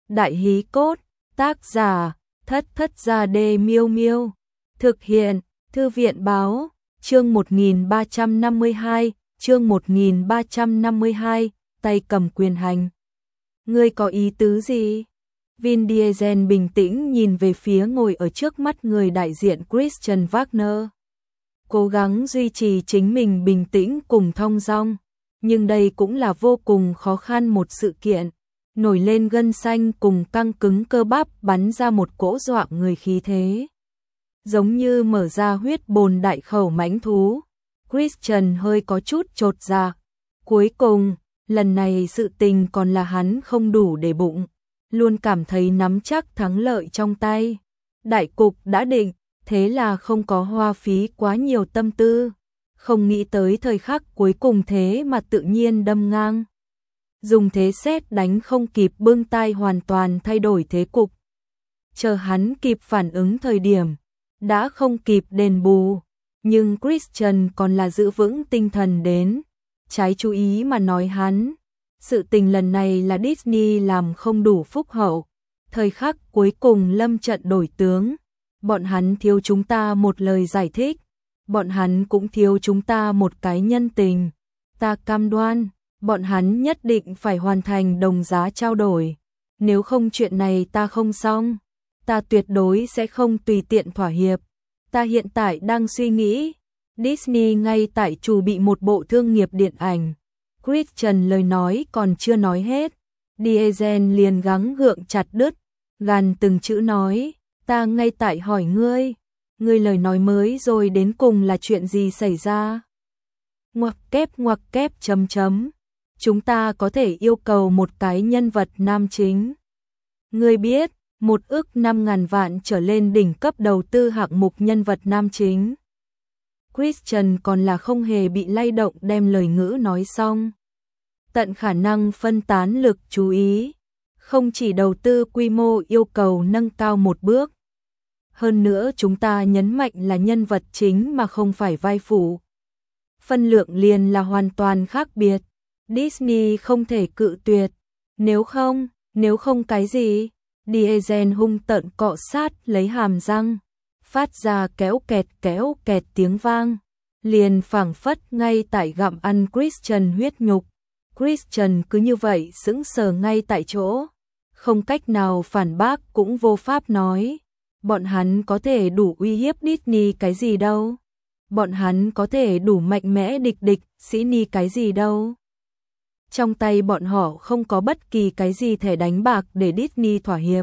Đại hí cốt, tác giả, Thất Thất Gia Đê Miêu Miêu. Thực hiện, Thư viện báo, chương 1352, chương 1352, tay cầm quyền hành. Ngươi có ý tứ gì? Vin Diesel bình tĩnh nhìn về phía ngồi ở trước mắt người đại diện Christian Wagner. Cố gắng duy trì chính mình bình tĩnh cùng thong dong, nhưng đây cũng là vô cùng khó khăn một sự kiện. Nổi lên gân xanh cùng căng cứng cơ bắp bắn ra một cỗ dọa người khí thế. Giống như mở ra huyết bồn đại khẩu mãnh thú. Christian hơi có chút chột dạ. Cuối cùng, lần này sự tình còn là hắn không đủ để bụng. Luôn cảm thấy nắm chắc thắng lợi trong tay. Đại cục đã định, thế là không có hoa phí quá nhiều tâm tư. Không nghĩ tới thời khắc cuối cùng thế mà tự nhiên đâm ngang. Dùng thế sét đánh không kịp bưng tay hoàn toàn thay đổi thế cục. Chờ hắn kịp phản ứng thời điểm, đã không kịp đền bù. Nhưng Christian còn là giữ vững tinh thần đến. Trái chú ý mà nói hắn. Sự tình lần này là Disney làm không đủ phúc hậu. Thời khắc cuối cùng lâm trận đổi tướng. Bọn hắn thiếu chúng ta một lời giải thích. Bọn hắn cũng thiếu chúng ta một cái nhân tình. Ta cam đoan, bọn hắn nhất định phải hoàn thành đồng giá trao đổi. Nếu không chuyện này ta không xong. Ta tuyệt đối sẽ không tùy tiện thỏa hiệp. Ta hiện tại đang suy nghĩ. Disney ngay tại chuẩn bị một bộ thương nghiệp điện ảnh. Christian lời nói còn chưa nói hết. Diesel liền gắng gượng chặt đứt. Gàn từng chữ nói. Ta ngay tại hỏi ngươi. Ngươi lời nói mới rồi đến cùng là chuyện gì xảy ra? Ngoặc kép chấm chấm. Chúng ta có thể yêu cầu một cái nhân vật nam chính. Ngươi biết, 1,5 億vạn trở lên đỉnh cấp đầu tư hạng mục nhân vật nam chính. Christian còn là không hề bị lay động đem lời ngữ nói xong. Tận khả năng phân tán lực chú ý. Không chỉ đầu tư quy mô yêu cầu nâng cao một bước. Hơn nữa chúng ta nhấn mạnh là nhân vật chính mà không phải vai phụ. Phân lượng liền là hoàn toàn khác biệt. Disney không thể cự tuyệt. Nếu không cái gì? Diesel hung tợn cọ sát lấy hàm răng. Phát ra kéo kẹt tiếng vang. Liền phảng phất ngay tại gặm ăn Christian huyết nhục. Christian cứ như vậy sững sờ ngay tại chỗ. Không cách nào phản bác cũng vô pháp nói. Bọn hắn có thể đủ uy hiếp Disney cái gì đâu. Bọn hắn có thể đủ mạnh mẽ địch sĩ ni cái gì đâu. Trong tay bọn họ không có bất kỳ cái gì thẻ đánh bạc để Disney thỏa hiệp.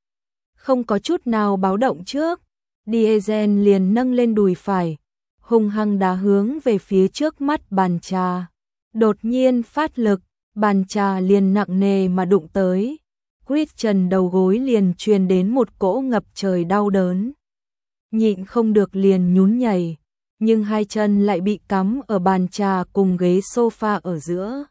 Không có chút nào báo động trước. Diesel liền nâng lên đùi phải. Hung hăng đá hướng về phía trước mắt bàn trà. Đột nhiên phát lực. Bàn trà liền nặng nề mà đụng tới. Christian đầu gối liền truyền đến một cỗ ngập trời đau đớn. Nhịn không được liền nhún nhảy. Nhưng hai chân lại bị cắm ở bàn trà cùng ghế sofa ở giữa.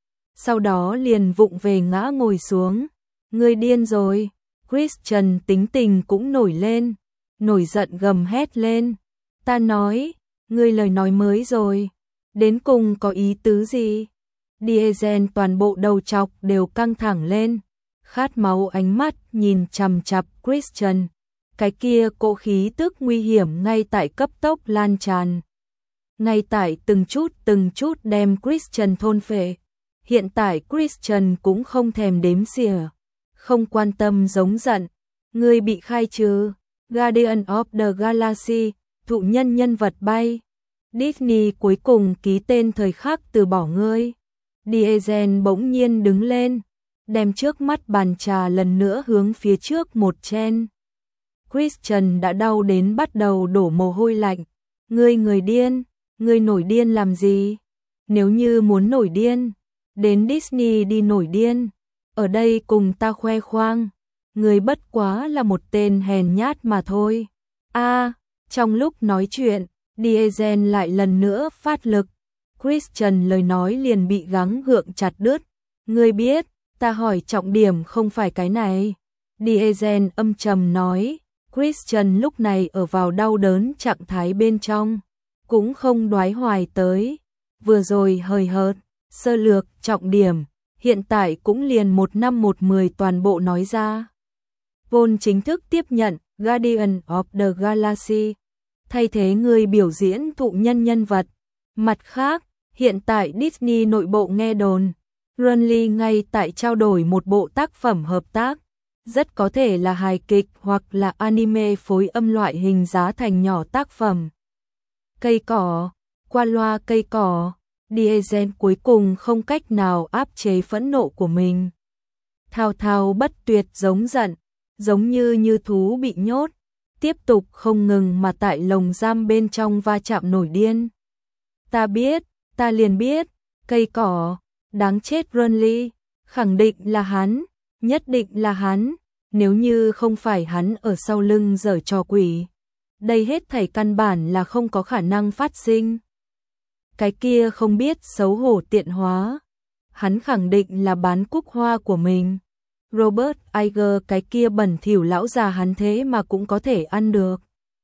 Sau đó liền vụng về ngã ngồi xuống. Ngươi điên rồi. Christian tính tình cũng nổi lên. Nổi giận gầm hét lên. Ta nói, ngươi lời nói mới rồi. Đến cùng có ý tứ gì? Diesel toàn bộ đầu chọc đều căng thẳng lên. Khát máu ánh mắt nhìn chằm chằm Christian. Cái kia cỗ khí tức nguy hiểm ngay tại cấp tốc lan tràn. Ngay tại từng chút đem Christian thôn phệ. Hiện tại Christian cũng không thèm đếm xỉa. Không quan tâm giống giận. Ngươi bị khai trừ. Guardian of the Galaxy, thụ nhân nhân vật bay. Disney cuối cùng ký tên thời khắc từ bỏ ngươi. Diesel bỗng nhiên đứng lên. Đem trước mắt bàn trà lần nữa hướng phía trước một chen. Christian đã đau đến bắt đầu đổ mồ hôi lạnh. Ngươi người điên, ngươi nổi điên làm gì? Nếu như muốn nổi điên, đến Disney đi nổi điên. Ở đây cùng ta khoe khoang. Ngươi bất quá là một tên hèn nhát mà thôi. Trong lúc nói chuyện, Diesel lại lần nữa phát lực. Christian lời nói liền bị gắng gượng chặt đứt. Ngươi biết, ta hỏi trọng điểm không phải cái này. Diesel âm trầm nói. Christian lúc này ở vào đau đớn trạng thái bên trong. Cũng không đoái hoài tới. Vừa rồi hời hợt, sơ lược trọng điểm. hiện tại cũng liền 1 năm 1/10 toàn bộ nói ra. Paul chính thức tiếp nhận Guardian of the Galaxy, thay thế người biểu diễn thụ nhân vật. Mặt khác, hiện tại Disney nội bộ nghe đồn, Ron Lee ngay tại trao đổi một bộ tác phẩm hợp tác, rất có thể là hài kịch hoặc là anime phối âm loại hình giá thành nhỏ tác phẩm. Cây cỏ, qua loa cây cỏ, Diesel cuối cùng không cách nào áp chế phẫn nộ của mình. Thao thao bất tuyệt giống giận, giống như thú bị nhốt, tiếp tục không ngừng mà tại lồng giam bên trong va chạm nổi điên. Ta biết, ta liền biết, cây cỏ, đáng chết Ron Lee, khẳng định là hắn, nhất định là hắn, nếu như không phải hắn ở sau lưng giở trò quỷ. Đây hết thảy căn bản là không có khả năng phát sinh. Cái kia không biết xấu hổ tiện hóa, hắn khẳng định là bán cúc hoa của mình. Robert Iger cái kia bẩn thỉu lão già hắn thế mà cũng có thể ăn được.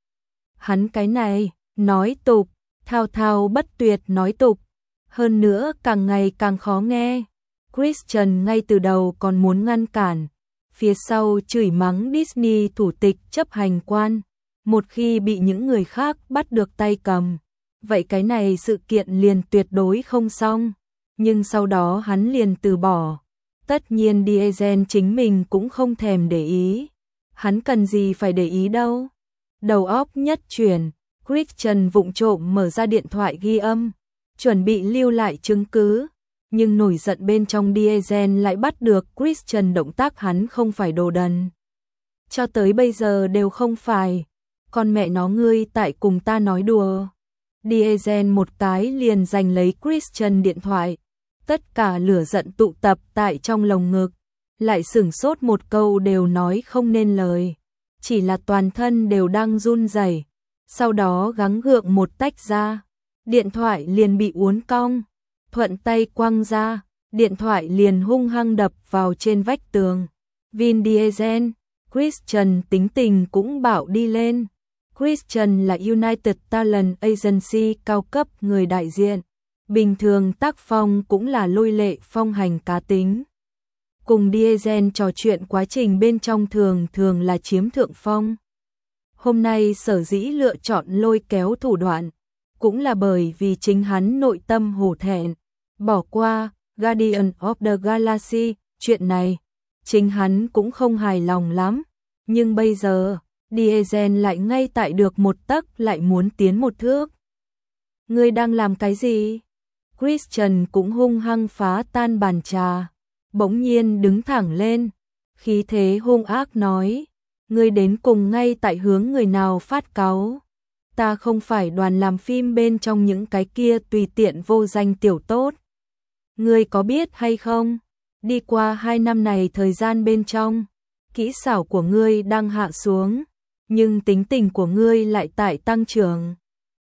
Hắn cái này, nói tục, thao thao bất tuyệt nói tục, hơn nữa càng ngày càng khó nghe. Christian ngay từ đầu còn muốn ngăn cản, phía sau chửi mắng Disney thủ tịch chấp hành quan, một khi bị những người khác bắt được tay cầm, vậy cái này sự kiện liền tuyệt đối không xong, nhưng sau đó hắn liền từ bỏ. Tất nhiên Diesel chính mình cũng không thèm để ý, hắn cần gì phải để ý đâu. Đầu óc nhất chuyển, Christian vụng trộm mở ra điện thoại ghi âm, chuẩn bị lưu lại chứng cứ, nhưng nổi giận bên trong Diesel lại bắt được Christian động tác hắn không phải đồ đần. Cho tới bây giờ đều không phải, con mẹ nó ngươi tại cùng ta nói đùa. Diesel một cái liền giành lấy Christian điện thoại, tất cả lửa giận tụ tập tại trong lồng ngực, lại sửng sốt một câu đều nói không nên lời, chỉ là toàn thân đều đang run rẩy. Sau đó gắng gượng một tách ra, điện thoại liền bị uốn cong, thuận tay quăng ra, điện thoại liền hung hăng đập vào trên vách tường. Vin Diesel, Christian tính tình cũng bạo đi lên. Christian là United Talent Agency cao cấp người đại diện, bình thường tác phong cũng là lôi lệ phong hành cá tính. Cùng Diesel trò chuyện quá trình bên trong thường là chiếm thượng phong. Hôm nay sở dĩ lựa chọn lôi kéo thủ đoạn, cũng là bởi vì chính hắn nội tâm hổ thẹn, bỏ qua Guardian of the Galaxy, chuyện này, chính hắn cũng không hài lòng lắm, nhưng bây giờ, Diesel lại ngay tại được một tấc lại muốn tiến một thước. Ngươi đang làm cái gì? Christian cũng hung hăng phá tan bàn trà, bỗng nhiên đứng thẳng lên, khí thế hung ác nói, ngươi đến cùng ngay tại hướng người nào phát cáu. Ta không phải đoàn làm phim bên trong những cái kia tùy tiện vô danh tiểu tốt. Ngươi có biết hay không? Đi qua 2 năm này thời gian bên trong, kỹ xảo của ngươi đang hạ xuống, nhưng tính tình của ngươi lại tại tăng trưởng.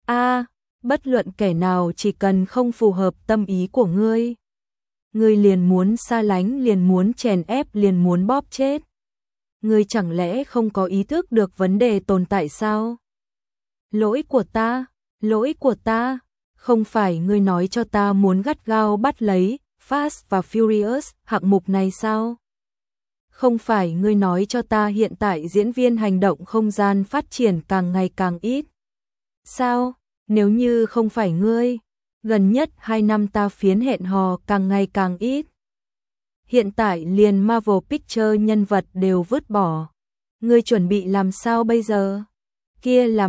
Bất luận kẻ nào chỉ cần không phù hợp tâm ý của ngươi, ngươi liền muốn xa lánh, liền muốn chèn ép, liền muốn bóp chết. Ngươi chẳng lẽ không có ý thức được vấn đề tồn tại sao? Lỗi của ta, không phải ngươi nói cho ta muốn gắt gao bắt lấy Fast và Furious hạng mục này sao? Không phải ngươi nói cho ta hiện tại diễn viên hành động không gian phát triển càng ngày càng ít. Sao? Nếu như không phải ngươi, gần nhất 2 năm ta phiến hẹn hò càng ngày càng ít. Hiện tại liền Marvel Pictures nhân vật đều vứt bỏ. Ngươi chuẩn bị làm sao bây giờ? Kia là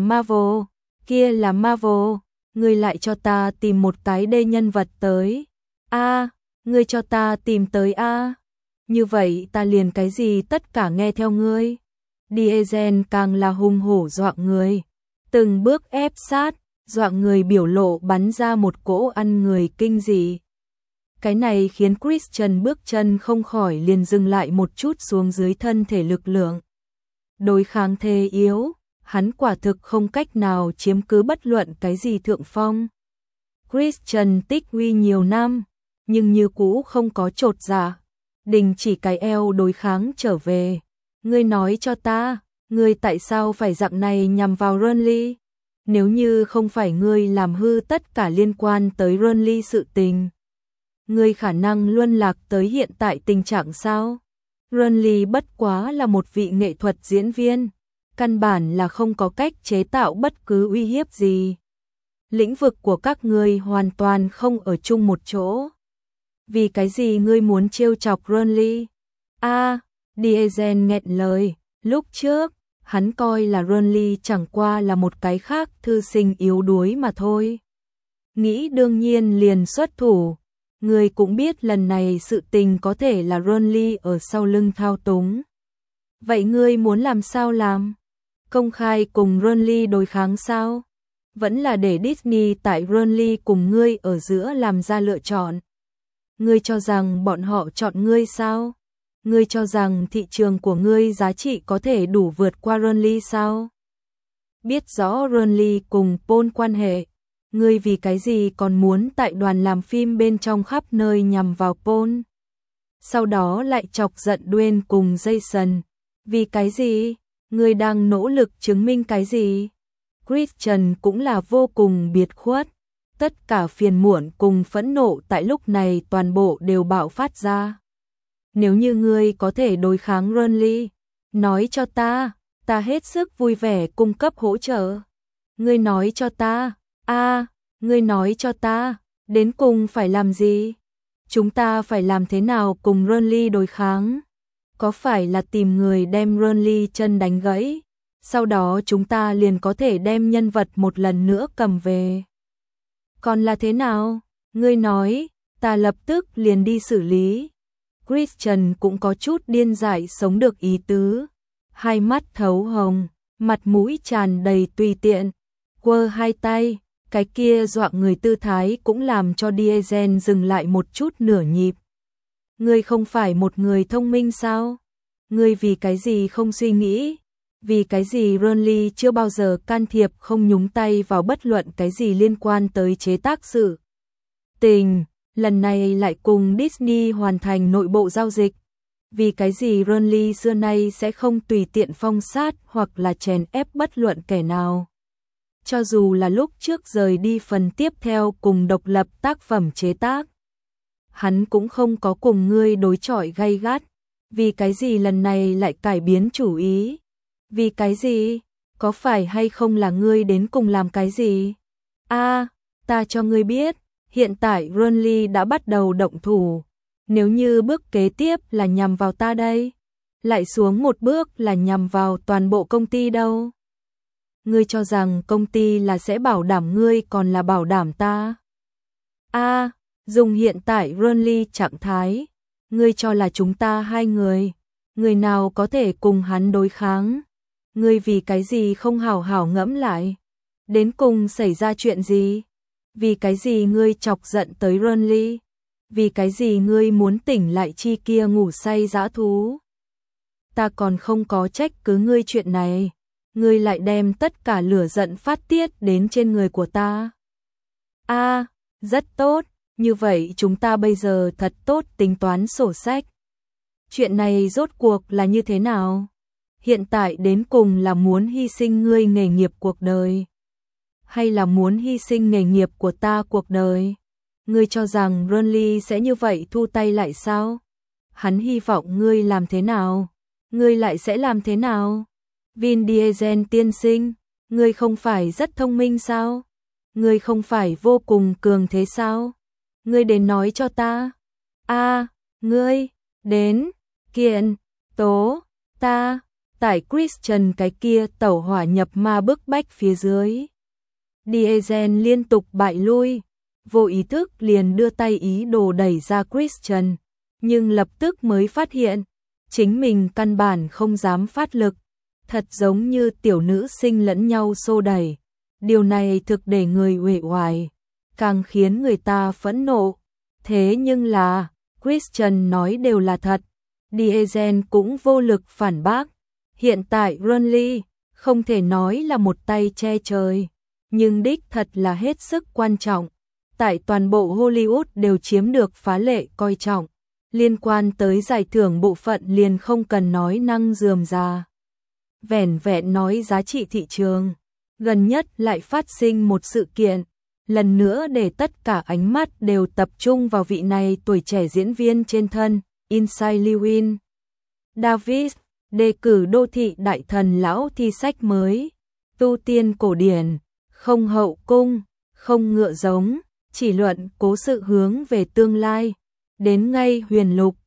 Marvel, ngươi lại cho ta tìm một cái đê nhân vật tới. Ngươi cho ta tìm tới Như vậy ta liền cái gì tất cả nghe theo ngươi. Diesel càng là hung hổ dọa người, từng bước ép sát, dọa người biểu lộ bắn ra một cỗ ăn người kinh dị. Cái này khiến Christian bước chân không khỏi liền dừng lại một chút xuống dưới thân thể lực lượng. Đối kháng thế yếu, hắn quả thực không cách nào chiếm cứ bất luận cái gì thượng phong. Christian tích uy nhiều năm, nhưng như cũ không có chột dạ, đình chỉ cái eo đối kháng trở về. Ngươi nói cho ta, ngươi tại sao phải dạng này nhằm vào Ron Lee? Nếu như không phải ngươi làm hư tất cả liên quan tới Ron Lee sự tình, ngươi khả năng luân lạc tới hiện tại tình trạng sao? Renly bất quá là một vị nghệ thuật diễn viên, căn bản là không có cách chế tạo bất cứ uy hiếp gì. Lĩnh vực của các ngươi hoàn toàn không ở chung một chỗ. Vì cái gì ngươi muốn trêu chọc Renly? Diesen nghẹn lời, lúc trước, hắn coi là Renly chẳng qua là một cái khác thư sinh yếu đuối mà thôi. Nghĩ đương nhiên liền xuất thủ. Ngươi cũng biết lần này sự tình có thể là Renly ở sau lưng thao túng. Vậy ngươi muốn làm sao làm? Công khai cùng Renly đối kháng sao? Vẫn là để Disney tại Renly cùng ngươi ở giữa làm ra lựa chọn. Ngươi cho rằng bọn họ chọn ngươi sao? Ngươi cho rằng thị trường của ngươi giá trị có thể đủ vượt qua Renly sao? Biết rõ Renly cùng Paul quan hệ, ngươi vì cái gì còn muốn tại đoàn làm phim bên trong khắp nơi nhằm vào Paul? Sau đó lại chọc giận Dwayne cùng Jason. Vì cái gì? Ngươi đang nỗ lực chứng minh cái gì? Christian cũng là vô cùng biệt khuất. Tất cả phiền muộn cùng phẫn nộ tại lúc này toàn bộ đều bạo phát ra. Nếu như ngươi có thể đối kháng Renly, nói cho ta hết sức vui vẻ cung cấp hỗ trợ. Ngươi nói cho ta, ngươi nói cho ta, đến cùng phải làm gì? Chúng ta phải làm thế nào cùng Renly đối kháng? Có phải là tìm người đem Renly chân đánh gãy? Sau đó chúng ta liền có thể đem nhân vật một lần nữa cầm về. Còn là thế nào? Ngươi nói, ta lập tức liền đi xử lý. Christian cũng có chút điên dại sống được ý tứ. Hai mắt thấu hồng, mặt mũi tràn đầy tùy tiện. Quơ hai tay, cái kia dọa người tư thái cũng làm cho Diesen dừng lại một chút nửa nhịp. Ngươi không phải một người thông minh sao? Ngươi vì cái gì không suy nghĩ? Vì cái gì Renly chưa bao giờ can thiệp không nhúng tay vào bất luận cái gì liên quan tới chế tác sự tình, lần này lại cùng Disney hoàn thành nội bộ giao dịch. Vì cái gì Renly xưa nay sẽ không tùy tiện phong sát hoặc là chèn ép bất luận kẻ nào. Cho dù là lúc trước rời đi phần tiếp theo cùng độc lập tác phẩm chế tác, hắn cũng không có cùng ngươi đối chọi gay gắt. Vì cái gì lần này lại cải biến chủ ý? Vì cái gì? Có phải hay không là ngươi đến cùng làm cái gì? Ta cho ngươi biết, hiện tại Renly đã bắt đầu động thủ. Nếu như bước kế tiếp là nhằm vào ta đây, lại xuống một bước là nhằm vào toàn bộ công ty đâu? Ngươi cho rằng công ty là sẽ bảo đảm ngươi còn là bảo đảm ta? Dùng hiện tại Renly trạng thái, ngươi cho là chúng ta hai người nào có thể cùng hắn đối kháng? Ngươi vì cái gì không hảo hảo ngẫm lại? Đến cùng xảy ra chuyện gì? Vì cái gì ngươi chọc giận tới Renly? Vì cái gì ngươi muốn tỉnh lại chi kia ngủ say dã thú? Ta còn không có trách cứ ngươi chuyện này, ngươi lại đem tất cả lửa giận phát tiết đến trên người của ta. Rất tốt, như vậy chúng ta bây giờ thật tốt tính toán sổ sách. Chuyện này rốt cuộc là như thế nào? Hiện tại đến cùng là muốn hy sinh ngươi nghề nghiệp cuộc đời, hay là muốn hy sinh nghề nghiệp của ta cuộc đời? Ngươi cho rằng Renly sẽ như vậy thu tay lại sao? Hắn hy vọng ngươi làm thế nào? Ngươi lại sẽ làm thế nào? Vin Diesel tiên sinh, ngươi không phải rất thông minh sao? Ngươi không phải vô cùng cường thế sao? Ngươi đến nói cho ta. Ngươi đến kiện tố ta. Tại Christian cái kia tẩu hỏa nhập ma bức bách phía dưới, Diesen liên tục bại lui, vô ý thức liền đưa tay ý đồ đẩy ra Christian, nhưng lập tức mới phát hiện, chính mình căn bản không dám phát lực, thật giống như tiểu nữ sinh lẫn nhau xô đẩy. Điều này thực để người uể oải, càng khiến người ta phẫn nộ. Thế nhưng là, Christian nói đều là thật, Diesen cũng vô lực phản bác. Hiện tại Renly không thể nói là một tay che trời, nhưng đích thật là hết sức quan trọng. Tại toàn bộ Hollywood đều chiếm được phá lệ coi trọng. Liên quan tới giải thưởng bộ phận liền không cần nói năng rườm rà. Vẻn vẹn nói giá trị thị trường. Gần nhất lại phát sinh một sự kiện. lần nữa để tất cả ánh mắt đều tập trung vào vị này tuổi trẻ diễn viên trên thân, Inside Llewyn Davis, đề cử đô thị đại thần lão thi sách mới, tu tiên cổ điển, không hậu cung, không ngựa giống, chỉ luận cố sự hướng về tương lai, đến ngay huyền lục,